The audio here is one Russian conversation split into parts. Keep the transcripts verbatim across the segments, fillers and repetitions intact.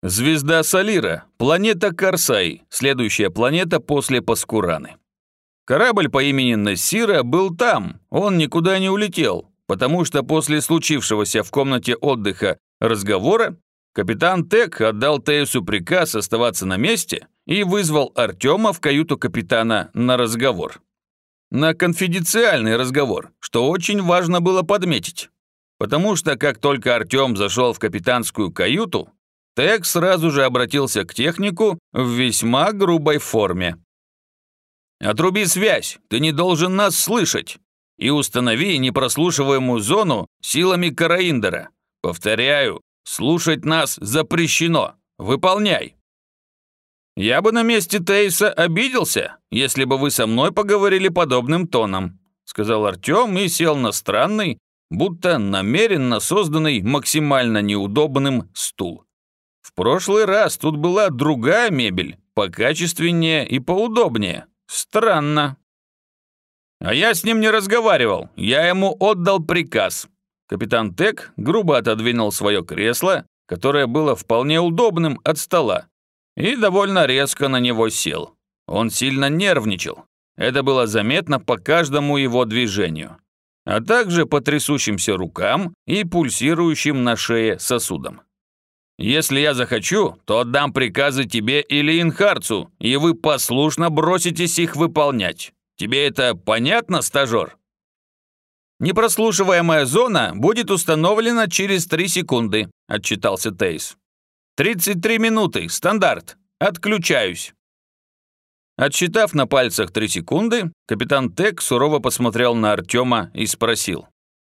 Звезда Салира, планета Корсай, следующая планета после Паскураны. Корабль по имени Нассира был там, он никуда не улетел, потому что после случившегося в комнате отдыха разговора капитан Тек отдал Теису приказ оставаться на месте и вызвал Артема в каюту капитана на разговор. На конфиденциальный разговор, что очень важно было подметить. Потому что как только Артем зашел в капитанскую каюту, Тек сразу же обратился к технику в весьма грубой форме. «Отруби связь, ты не должен нас слышать, и установи непрослушиваемую зону силами Караиндера. Повторяю, слушать нас запрещено. Выполняй». «Я бы на месте Тейса обиделся, если бы вы со мной поговорили подобным тоном», сказал Артем и сел на странный, будто намеренно созданный максимально неудобным стул. В прошлый раз тут была другая мебель, покачественнее и поудобнее. Странно. А я с ним не разговаривал, я ему отдал приказ. Капитан Тек грубо отодвинул свое кресло, которое было вполне удобным от стола, и довольно резко на него сел. Он сильно нервничал. Это было заметно по каждому его движению, а также по трясущимся рукам и пульсирующим на шее сосудам. «Если я захочу, то отдам приказы тебе или Инхарцу, и вы послушно броситесь их выполнять. Тебе это понятно, стажер?» «Непрослушиваемая зона будет установлена через три секунды», – отчитался Тейс. «тридцать три минуты, стандарт. Отключаюсь». Отсчитав на пальцах три секунды, капитан Тек сурово посмотрел на Артема и спросил.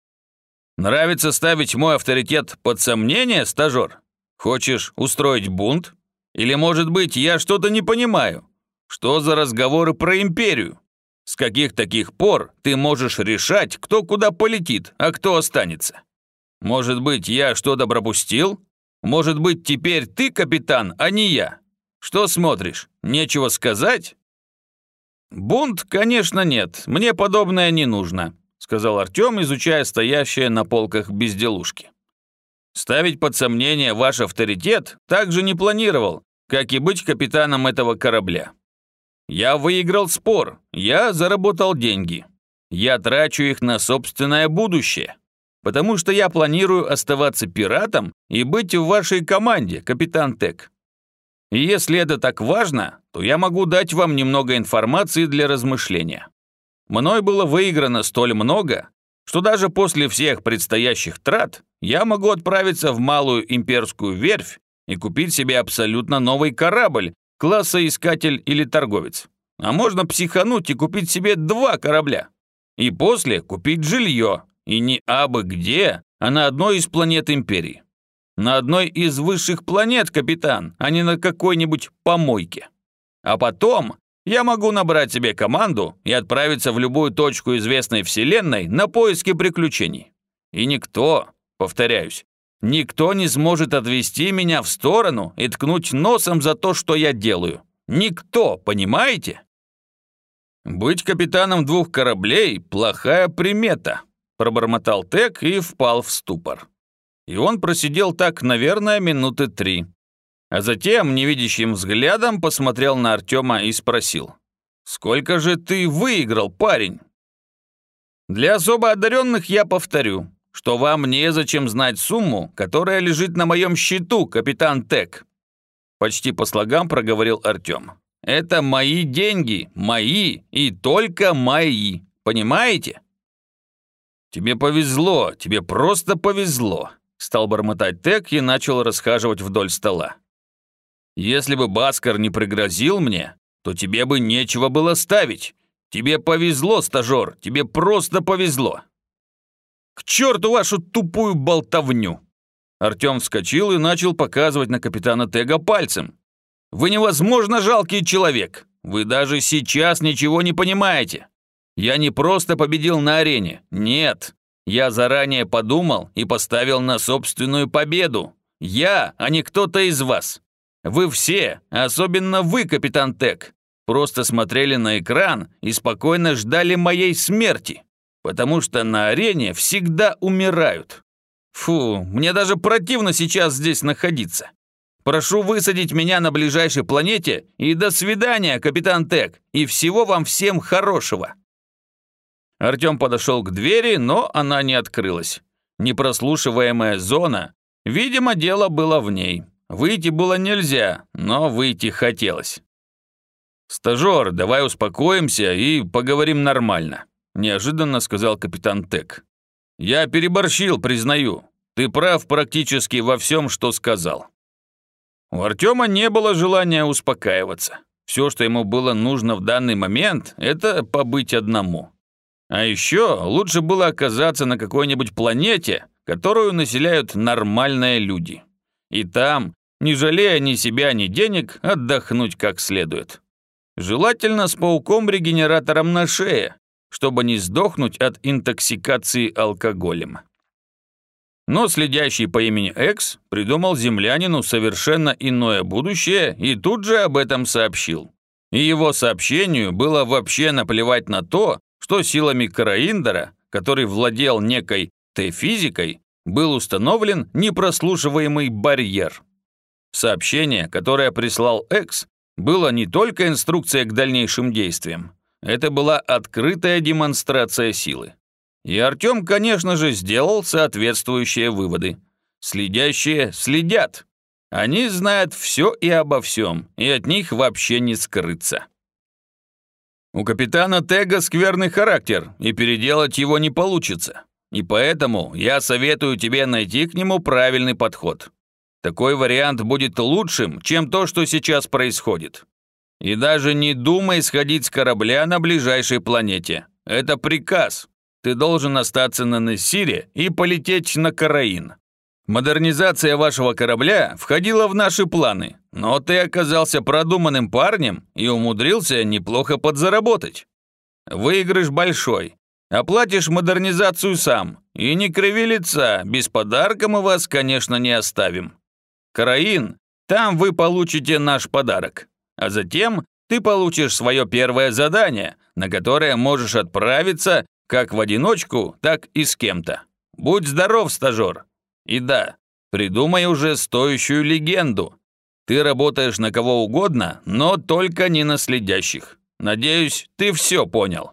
«Нравится ставить мой авторитет под сомнение, стажер? Хочешь устроить бунт? Или, может быть, я что-то не понимаю? Что за разговоры про империю? С каких таких пор ты можешь решать, кто куда полетит, а кто останется? Может быть, я что-то пропустил? Может быть, теперь ты капитан, а не я? Что смотришь, нечего сказать?» «Бунт, конечно, нет, мне подобное не нужно», сказал Артем, изучая стоящие на полках безделушки. «Ставить под сомнение ваш авторитет также не планировал, как и быть капитаном этого корабля. Я выиграл спор, я заработал деньги. Я трачу их на собственное будущее, потому что я планирую оставаться пиратом и быть в вашей команде, капитан Тек. И если это так важно, то я могу дать вам немного информации для размышления. Мной было выиграно столь много, что даже после всех предстоящих трат я могу отправиться в малую имперскую верфь и купить себе абсолютно новый корабль класса искатель или торговец. А можно психануть и купить себе два корабля. И после купить жилье, и не абы где, а на одной из планет империи. На одной из высших планет, капитан, а не на какой-нибудь помойке. А потом я могу набрать себе команду и отправиться в любую точку известной вселенной на поиски приключений. И никто, повторяюсь, никто не сможет отвести меня в сторону и ткнуть носом за то, что я делаю. Никто, понимаете? «Быть капитаном двух кораблей – плохая примета», пробормотал Тек и впал в ступор. И он просидел так, наверное, минуты три. А затем невидящим взглядом посмотрел на Артема и спросил. «Сколько же ты выиграл, парень?» «Для особо одаренных я повторю, что вам незачем знать сумму, которая лежит на моем счету, капитан Тек», почти по слогам проговорил Артем. «Это мои деньги, мои и только мои, понимаете?» «Тебе повезло, тебе просто повезло», стал бормотать Тек и начал расхаживать вдоль стола. «Если бы Баскар не пригрозил мне, то тебе бы нечего было ставить. Тебе повезло, стажер, тебе просто повезло». «К черту вашу тупую болтовню!» Артем вскочил и начал показывать на капитана Тега пальцем. «Вы невозможно жалкий человек. Вы даже сейчас ничего не понимаете. Я не просто победил на арене. Нет. Я заранее подумал и поставил на собственную победу. Я, а не кто-то из вас. Вы все, особенно вы, капитан Тек, просто смотрели на экран и спокойно ждали моей смерти, потому что на арене всегда умирают. Фу, мне даже противно сейчас здесь находиться, Прошу высадить меня на ближайшей планете и до свидания, капитан Тек, и всего вам всем хорошего». Артем подошел к двери, но она не открылась. Непрослушиваемая зона, видимо, дело было в ней. Выйти было нельзя, но выйти хотелось. «Стажер, давай успокоимся и поговорим нормально», – неожиданно сказал капитан Тек. «Я переборщил, признаю. Ты прав практически во всем, что сказал». У Артема не было желания успокаиваться. Все, что ему было нужно в данный момент, это побыть одному. А еще лучше было оказаться на какой-нибудь планете, которую населяют нормальные люди. И там, не жалея ни себя, ни денег, отдохнуть как следует. Желательно с пауком-регенератором на шее, чтобы не сдохнуть от интоксикации алкоголем. Но следящий по имени Экс придумал землянину совершенно иное будущее и тут же об этом сообщил. И его сообщению было вообще наплевать на то, что силами Караиндера, который владел некой Т-физикой, был установлен непрослушиваемый барьер. Сообщение, которое прислал Экс, было не только инструкция к дальнейшим действиям. Это была открытая демонстрация силы. И Артем, конечно же, сделал соответствующие выводы. Следящие следят. Они знают все и обо всем, и от них вообще не скрыться. У капитана Тега скверный характер, и переделать его не получится. И поэтому я советую тебе найти к нему правильный подход. Такой вариант будет лучшим, чем то, что сейчас происходит. И даже не думай сходить с корабля на ближайшей планете. Это приказ. Ты должен остаться на Нессире и полететь на Караин. Модернизация вашего корабля входила в наши планы, но ты оказался продуманным парнем и умудрился неплохо подзаработать. Выигрыш большой. Оплатишь модернизацию сам. И не криви лица, без подарка мы вас, конечно, не оставим. Караин, там вы получите наш подарок. А затем ты получишь свое первое задание, на которое можешь отправиться как в одиночку, так и с кем-то. Будь здоров, стажер. И да, придумай уже стоящую легенду. Ты работаешь на кого угодно, но только не на следящих. Надеюсь, ты все понял».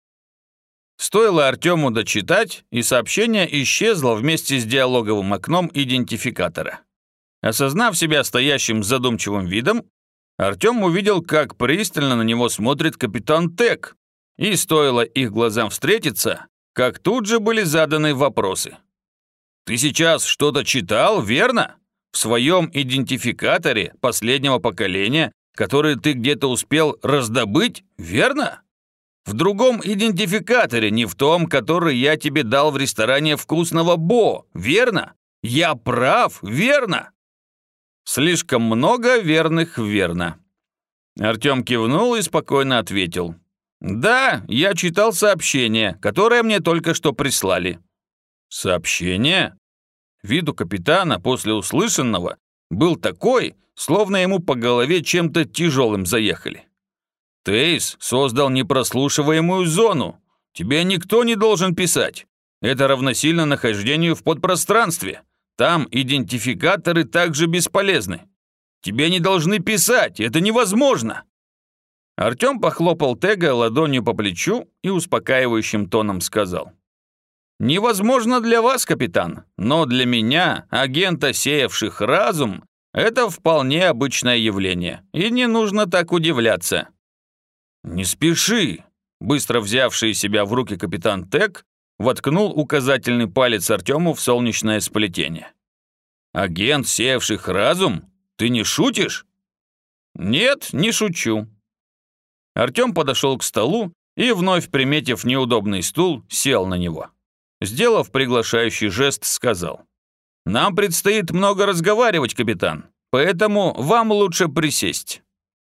Стоило Артему дочитать, и сообщение исчезло вместе с диалоговым окном идентификатора. Осознав себя стоящим с задумчивым видом, Артем увидел, как пристально на него смотрит капитан Тек, и стоило их глазам встретиться, как тут же были заданы вопросы. «Ты сейчас что-то читал, верно? В своем идентификаторе последнего поколения, который ты где-то успел раздобыть, верно? В другом идентификаторе, не в том, который я тебе дал в ресторане вкусного Бо, верно? Я прав, верно?» Слишком много верных верно. Артем кивнул и спокойно ответил. «Да, я читал сообщение, которое мне только что прислали». «Сообщение?» Вид у капитана после услышанного был такой, словно ему по голове чем-то тяжелым заехали. «Тейс создал непрослушиваемую зону. Тебе никто не должен писать. Это равносильно нахождению в подпространстве. Там идентификаторы также бесполезны. Тебе не должны писать, это невозможно!» Артем похлопал Тега ладонью по плечу и успокаивающим тоном сказал. «Невозможно для вас, капитан, но для меня, агента, сеявших разум, это вполне обычное явление, и не нужно так удивляться». «Не спеши!» Быстро взявший себя в руки капитан Тег воткнул указательный палец Артему в солнечное сплетение. «Агент, сеявших разум? Ты не шутишь?» «Нет, не шучу». Артем подошел к столу и, вновь приметив неудобный стул, сел на него. Сделав приглашающий жест, сказал. «Нам предстоит много разговаривать, капитан, поэтому вам лучше присесть».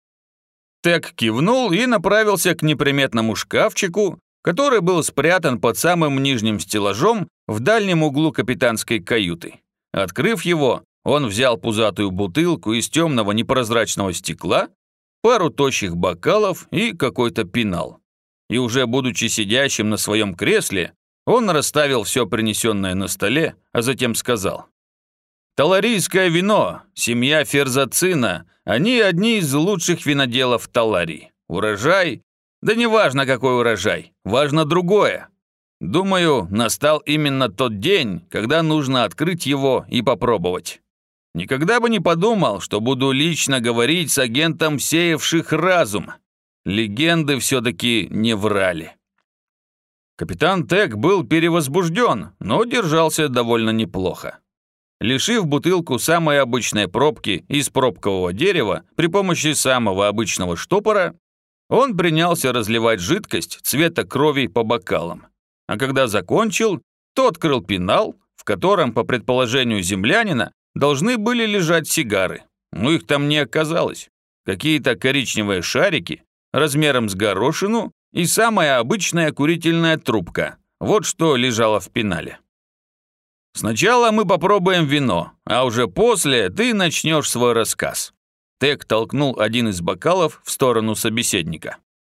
Тек кивнул и направился к неприметному шкафчику, который был спрятан под самым нижним стеллажом в дальнем углу капитанской каюты. Открыв его, он взял пузатую бутылку из темного непрозрачного стекла, пару тощих бокалов и какой-то пенал. И уже будучи сидящим на своем кресле, он расставил все принесенное на столе, а затем сказал. Таларийское вино, семья Ферзацина, они одни из лучших виноделов Таларии. Урожай? Да не важно, какой урожай, важно другое. Думаю, настал именно тот день, когда нужно открыть его и попробовать. Никогда бы не подумал, что буду лично говорить с агентом, сеявших разум. Легенды все-таки не врали. Капитан Тек был перевозбужден, но держался довольно неплохо. Лишив бутылку самой обычной пробки из пробкового дерева при помощи самого обычного штопора, он принялся разливать жидкость цвета крови по бокалам. А когда закончил, то открыл пенал, в котором, по предположению землянина, должны были лежать сигары. Но их там не оказалось. Какие-то коричневые шарики размером с горошину и самая обычная курительная трубка. Вот что лежало в пенале. «Сначала мы попробуем вино, а уже после ты начнешь свой рассказ». Тек толкнул один из бокалов в сторону собеседника.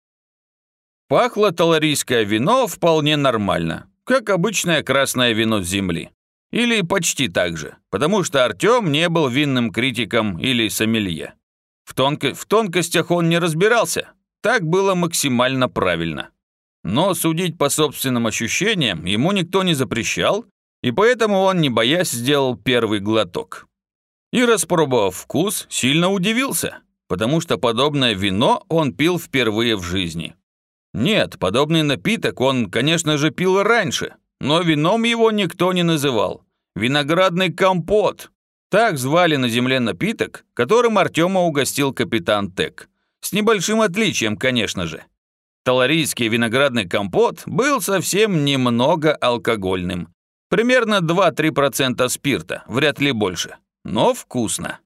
Пахло таларийское вино вполне нормально, как обычное красное вино с земли. Или почти так же, потому что Артем не был винным критиком или сомелье. В, тонко... в тонкостях он не разбирался, так было максимально правильно. Но судить по собственным ощущениям ему никто не запрещал, и поэтому он, не боясь, сделал первый глоток. И, распробовав вкус, сильно удивился, потому что подобное вино он пил впервые в жизни. Нет, подобный напиток он, конечно же, пил раньше, но вином его никто не называл. Виноградный компот. Так звали на земле напиток, которым Артема угостил капитан Тек. С небольшим отличием, конечно же. Таларийский виноградный компот был совсем немного алкогольным. Примерно два-три процента спирта, вряд ли больше. Но вкусно.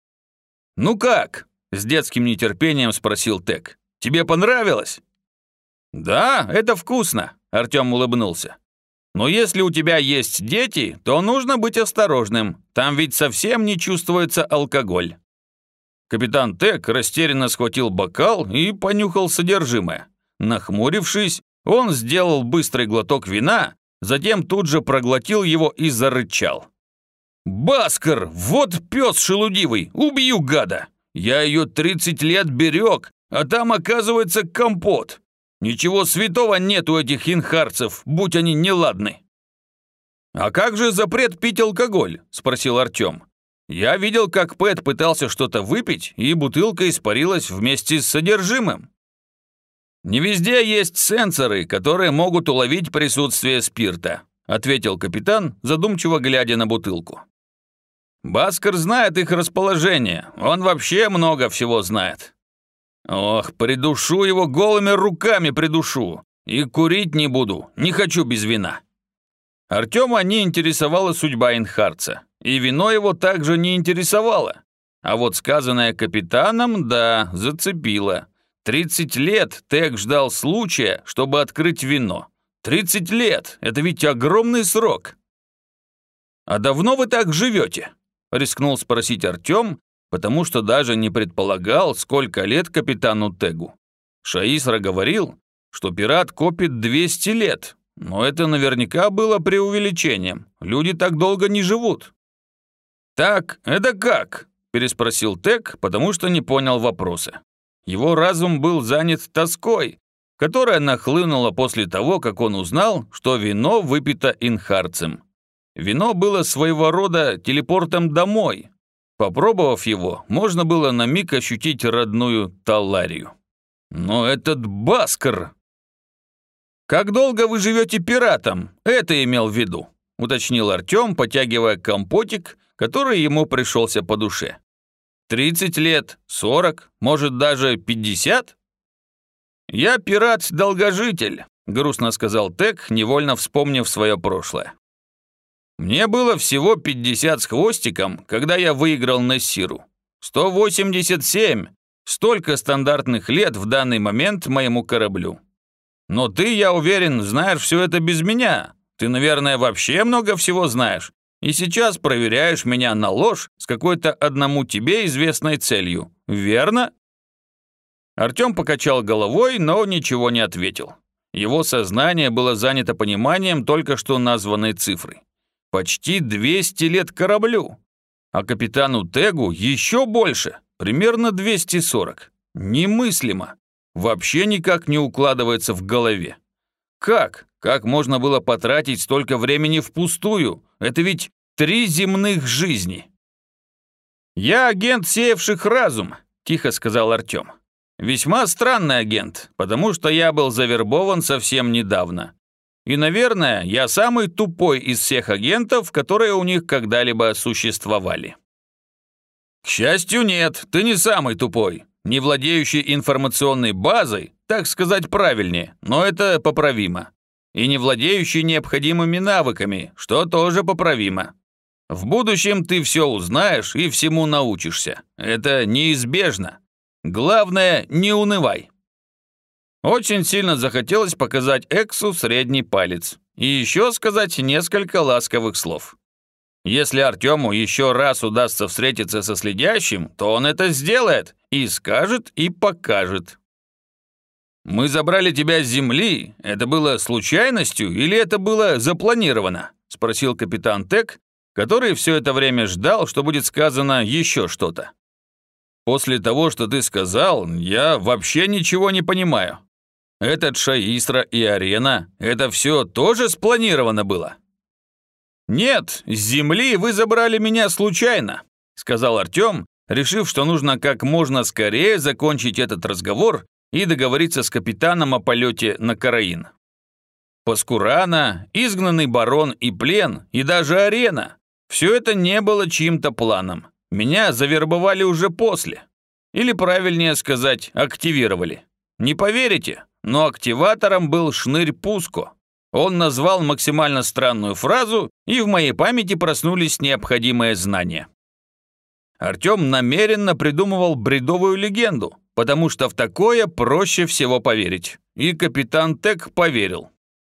«Ну как?» – с детским нетерпением спросил Тек. «Тебе понравилось?» «Да, это вкусно», – Артем улыбнулся. «Но если у тебя есть дети, то нужно быть осторожным. Там ведь совсем не чувствуется алкоголь». Капитан Тек растерянно схватил бокал и понюхал содержимое. Нахмурившись, он сделал быстрый глоток вина, затем тут же проглотил его и зарычал. «Баскар, вот пес шелудивый, убью гада! Я ее тридцать лет берег, а там оказывается компот. Ничего святого нет у этих инхарцев, будь они неладны». «А как же запрет пить алкоголь?» – спросил Артем. «Я видел, как Пэт пытался что-то выпить, и бутылка испарилась вместе с содержимым». «Не везде есть сенсоры, которые могут уловить присутствие спирта», ответил капитан, задумчиво глядя на бутылку. «Баскар знает их расположение, он вообще много всего знает». «Ох, придушу его голыми руками, придушу, и курить не буду, не хочу без вина». Артема не интересовала судьба инхарца, и вино его также не интересовало. А вот сказанное капитаном, да, зацепило. тридцать лет Тек ждал случая, чтобы открыть вино. тридцать лет – это ведь огромный срок. «А давно вы так живете?» – рискнул спросить Артем, потому что даже не предполагал, сколько лет капитану Тегу. Шаисра говорил, что пират копит двести лет, но это наверняка было преувеличением. Люди так долго не живут. «Так, это как?» – переспросил Тек, потому что не понял вопроса. Его разум был занят тоской, которая нахлынула после того, как он узнал, что вино выпито инхарцем. Вино было своего рода телепортом домой. Попробовав его, можно было на миг ощутить родную Таларию. Но этот Баскар... «Как долго вы живете пиратом?» Это имел в виду, уточнил Артем, потягивая компотик, который ему пришелся по душе. «тридцать лет, сорок, может даже пятьдесят?» «Я пират-долгожитель», — грустно сказал Тек, невольно вспомнив свое прошлое. «Мне было всего пятьдесят с хвостиком, когда я выиграл Нессиру. сто восемьдесят семь. Столько стандартных лет в данный момент моему кораблю. Но ты, я уверен, знаешь все это без меня. Ты, наверное, вообще много всего знаешь. И сейчас проверяешь меня на ложь с какой-то одному тебе известной целью. Верно?» Артем покачал головой, но ничего не ответил. Его сознание было занято пониманием только что названной цифры. Почти двести лет кораблю. А капитану Тегу еще больше, примерно двести сорок. Немыслимо. Вообще никак не укладывается в голове. Как? Как можно было потратить столько времени впустую? Это ведь три земных жизни. «Я агент, сеявших разум», – тихо сказал Артем. «Весьма странный агент, потому что я был завербован совсем недавно. И, наверное, я самый тупой из всех агентов, которые у них когда-либо существовали». «К счастью, нет, ты не самый тупой. Не владеющий информационной базой, так сказать правильнее, но это поправимо. И не владеющий необходимыми навыками, что тоже поправимо. В будущем ты все узнаешь и всему научишься. Это неизбежно. Главное, не унывай». Очень сильно захотелось показать Эксу средний палец и еще сказать несколько ласковых слов. Если Артему еще раз удастся встретиться со следящим, то он это сделает и скажет, и покажет. «Мы забрали тебя с земли. Это было случайностью или это было запланировано?» – спросил капитан Тек, который все это время ждал, что будет сказано еще что-то. «После того, что ты сказал, я вообще ничего не понимаю. Этот Шаистра и арена – это все тоже спланировано было?» «Нет, с земли вы забрали меня случайно», – сказал Артем, решив, что нужно как можно скорее закончить этот разговор и договориться с капитаном о полете на Караин. Паскурана, изгнанный барон и плен, и даже арена – все это не было чьим-то планом. Меня завербовали уже после. Или, правильнее сказать, активировали. Не поверите, но активатором был Шнырь Пуско. Он назвал максимально странную фразу, и в моей памяти проснулись необходимые знания. Артем намеренно придумывал бредовую легенду, потому что в такое проще всего поверить. И капитан Тек поверил.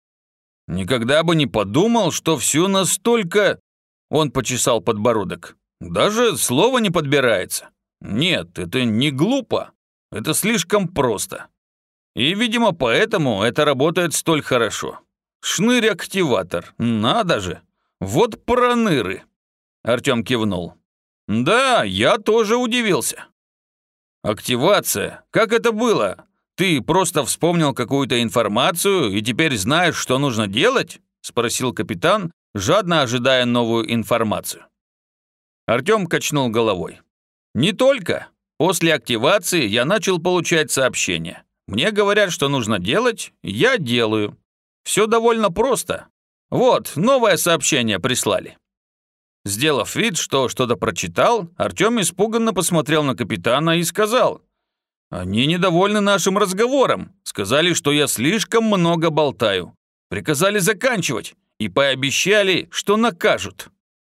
«Никогда бы не подумал, что все настолько...» Он почесал подбородок. «Даже слово не подбирается. Нет, это не глупо. Это слишком просто. И, видимо, поэтому это работает столь хорошо. Шнырь-активатор, надо же. Вот проныры». Артем кивнул. «Да, я тоже удивился». «Активация? Как это было? Ты просто вспомнил какую-то информацию и теперь знаешь, что нужно делать?» Спросил капитан, жадно ожидая новую информацию. Артем качнул головой. «Не только. После активации я начал получать сообщения. Мне говорят, что нужно делать, я делаю. Все довольно просто. Вот, новое сообщение прислали». Сделав вид, что что-то прочитал, Артем испуганно посмотрел на капитана и сказал: «Они недовольны нашим разговором. Сказали, что я слишком много болтаю. Приказали заканчивать и пообещали, что накажут».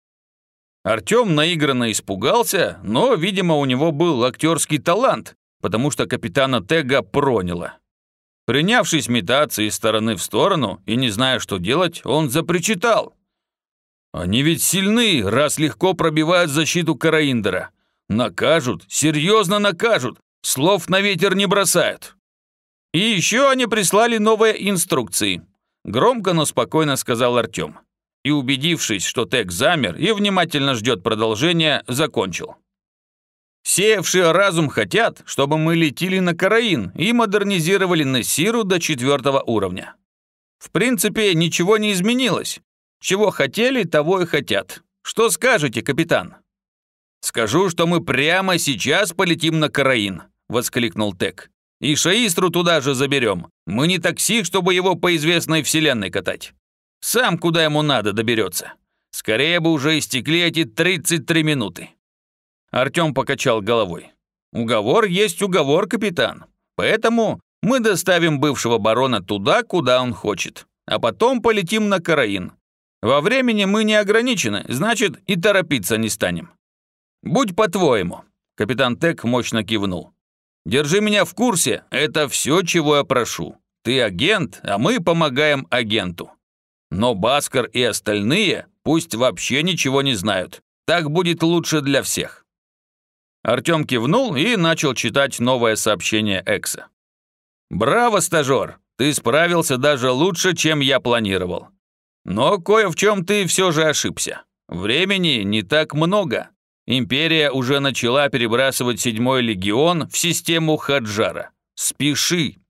Артем наигранно испугался, но, видимо, у него был актерский талант, потому что капитана Тега проняло. Принявшись метаться из стороны в сторону и не зная, что делать, он запричитал: «Они ведь сильны, раз легко пробивают защиту Караиндера. Накажут, серьезно накажут, слов на ветер не бросают». «И еще они прислали новые инструкции», – громко, но спокойно сказал Артем. И, убедившись, что Тек замер и внимательно ждет продолжения, закончил. «Сеявшие разум хотят, чтобы мы летели на Караин и модернизировали Нессиру до четвертого уровня. В принципе, ничего не изменилось. Чего хотели, того и хотят. Что скажете, капитан?» «Скажу, что мы прямо сейчас полетим на Караин», – воскликнул Тек. «И Шаистру туда же заберем. Мы не такси, чтобы его по известной вселенной катать. Сам куда ему надо доберется. Скорее бы уже истекли эти тридцать три минуты». Артем покачал головой. «Уговор есть уговор, капитан. Поэтому мы доставим бывшего барона туда, куда он хочет. А потом полетим на Караин. Во времени мы не ограничены, значит, и торопиться не станем. Будь по-твоему». Капитан Тек мощно кивнул. «Держи меня в курсе, это все, чего я прошу. Ты агент, а мы помогаем агенту. Но Баскар и остальные пусть вообще ничего не знают. Так будет лучше для всех». Артем кивнул и начал читать новое сообщение Экса. «Браво, стажер! Ты справился даже лучше, чем я планировал. Но кое в чем ты все же ошибся. Времени не так много. Империя уже начала перебрасывать седьмой легион в систему Хаджара. Спеши.